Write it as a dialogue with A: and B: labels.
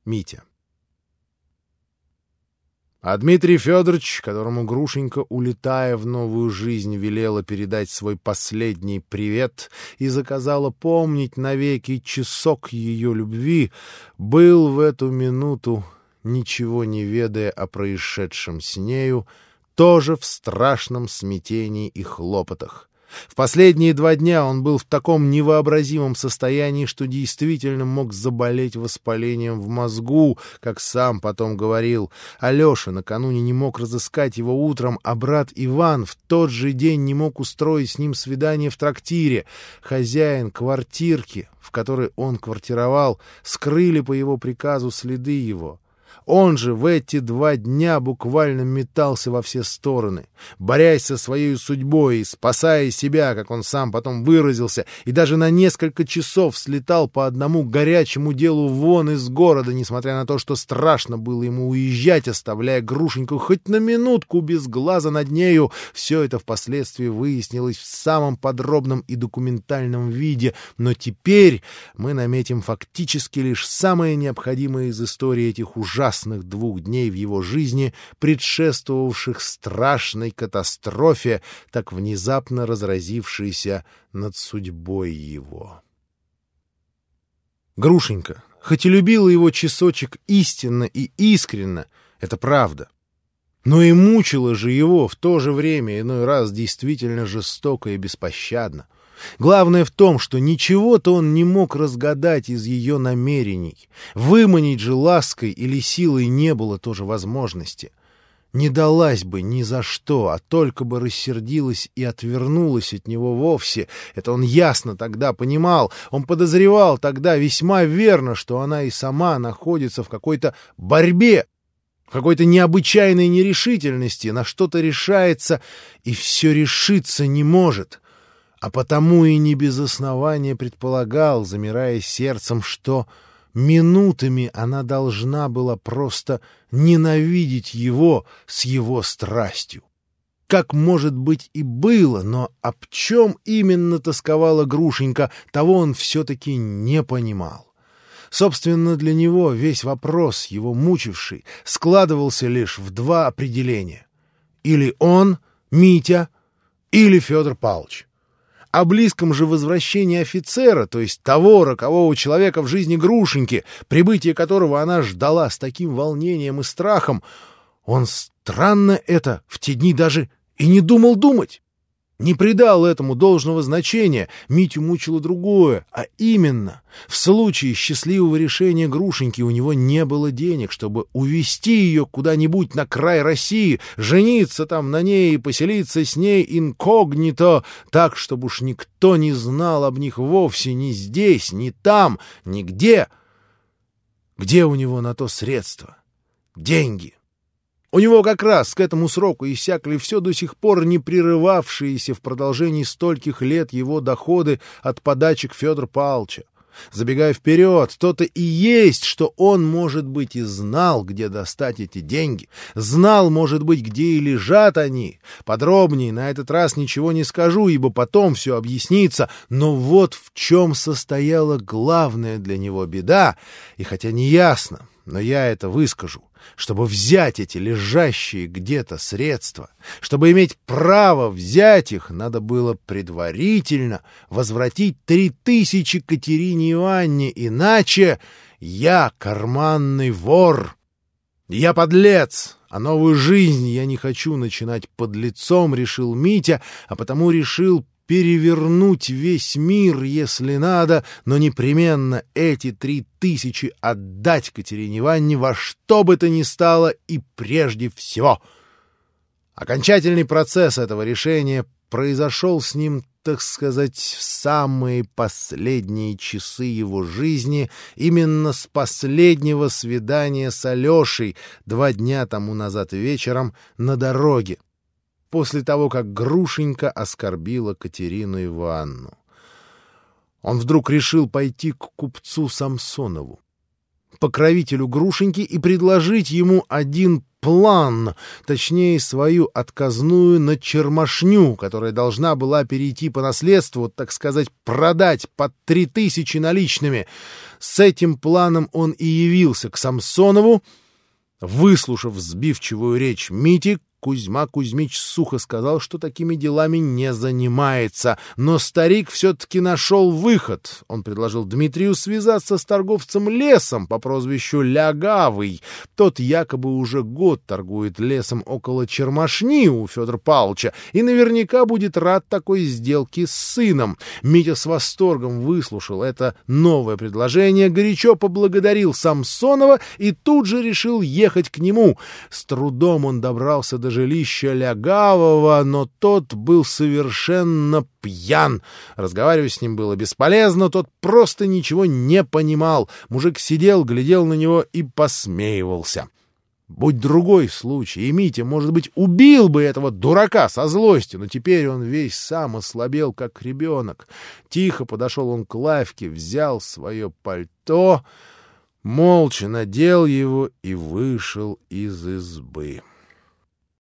A: Митя. А Дмитрий Федорович, которому Грушенька, улетая в новую жизнь, велела передать свой последний привет и заказала помнить навеки часок ее любви, был в эту минуту, ничего не ведая о происшедшем с нею, тоже в страшном смятении и хлопотах. В последние 2 дня он был в таком невообразимом состоянии, что действительно мог заболеть воспалением в мозгу, как сам потом говорил. Алеша накануне не мог разыскать его утром, а брат Иван в тот же день не мог устроить с ним свидание в трактире. Хозяин квартирки, в которой он квартировал, скрыли по его приказу следы его. Он же в эти 2 дня буквально метался во все стороны, борясь со своей судьбой и спасая себя, как он сам потом выразился, и даже на несколько часов слетал по одному горячему делу вон из города, несмотря на то, что страшно было ему уезжать, оставляя Грушеньку хоть на минутку без глаза над нею. Все это впоследствии выяснилось в самом подробном и документальном виде, но теперь мы наметим фактически лишь самое необходимое из истории этих ужасных 2 дней в его жизни, предшествовавших страшной катастрофе, так внезапно разразившейся над судьбой его. Грушенька, хоть и любила его часочек истинно и искренно, это правда, но и мучила же его в то же время иной раз действительно жестоко и беспощадно. Главное в том, что ничего-то он не мог разгадать из ее намерений. Выманить же лаской или силой не было тоже возможности. Не далась бы ни за что, а только бы рассердилась и отвернулась от него вовсе. Это он ясно тогда понимал. Он подозревал тогда весьма верно, что она и сама находится в какой-то борьбе, в какой-то необычайной нерешительности, на что-то решается и все решиться не может. А потому и не без основания предполагал, замирая сердцем, что минутами она должна была просто ненавидеть его с его страстью. Как, может быть, и было, но об чем именно тосковала Грушенька, того он все-таки не понимал. Собственно, для него весь вопрос, его мучивший, складывался лишь в 2 определения. Или он, Митя, или Федор Павлович. О близком же возвращении офицера, то есть того рокового человека в жизни Грушеньки, прибытие которого она ждала с таким волнением и страхом, он странно это в те дни даже и не думал думать. Не придал этому должного значения. Митю мучило другое, а именно, в случае счастливого решения Грушеньки у него не было денег, чтобы увезти ее куда-нибудь на край России, жениться там на ней и поселиться с ней инкогнито, так, чтобы уж никто не знал об них вовсе ни здесь, ни там, нигде. Где у него на то средства? Деньги. У него как раз к этому сроку иссякли все до сих пор не прерывавшиеся в продолжении стольких лет его доходы от подачек Федора Павловича. Забегая вперед, то-то и есть, что он, может быть, и знал, где достать эти деньги. Знал, может быть, где и лежат они. Подробнее на этот раз ничего не скажу, ибо потом все объяснится. Но вот в чем состояла главная для него беда, и хотя не ясно, но я это выскажу. Чтобы взять эти лежащие где-то средства, чтобы иметь право взять их, надо было предварительно возвратить 3000 Катерине Ивановне, иначе я карманный вор. Я подлец, а новую жизнь я не хочу начинать подлецом, решил Митя, а потому решил перевернуть весь мир, если надо, но непременно эти 3000 отдать Катерине Ивановне во что бы то ни стало и прежде всего. Окончательный процесс этого решения произошел с ним, так сказать, в самые последние часы его жизни, именно с последнего свидания с Алешей 2 дня тому назад вечером на дороге, после того, как Грушенька оскорбила Катерину Ивановну. Он вдруг решил пойти к купцу Самсонову, покровителю Грушеньки, и предложить ему 1 план, точнее, свою отказную начермашню, которая должна была перейти по наследству, так сказать, продать под 3000 наличными. С этим планом он и явился к Самсонову. Выслушав сбивчивую речь Мити, Кузьма Кузьмич сухо сказал, что такими делами не занимается. Но старик все-таки нашел выход. Он предложил Дмитрию связаться с торговцем лесом по прозвищу Лягавый. Тот якобы уже год торгует лесом около Чермашни у Федора Павловича и наверняка будет рад такой сделке с сыном. Митя с восторгом выслушал это новое предложение, горячо поблагодарил Самсонова и тут же решил ехать к нему. С трудом он добрался до жилища Лягавого, но тот был совершенно пьян. Разговаривать с ним было бесполезно, тот просто ничего не понимал. Мужик сидел, глядел на него и посмеивался. Будь другой случай, и Митя, может быть, убил бы этого дурака со злости, но теперь он весь сам ослабел, как ребенок. Тихо подошел он к лавке, взял свое пальто, молча надел его и вышел из избы.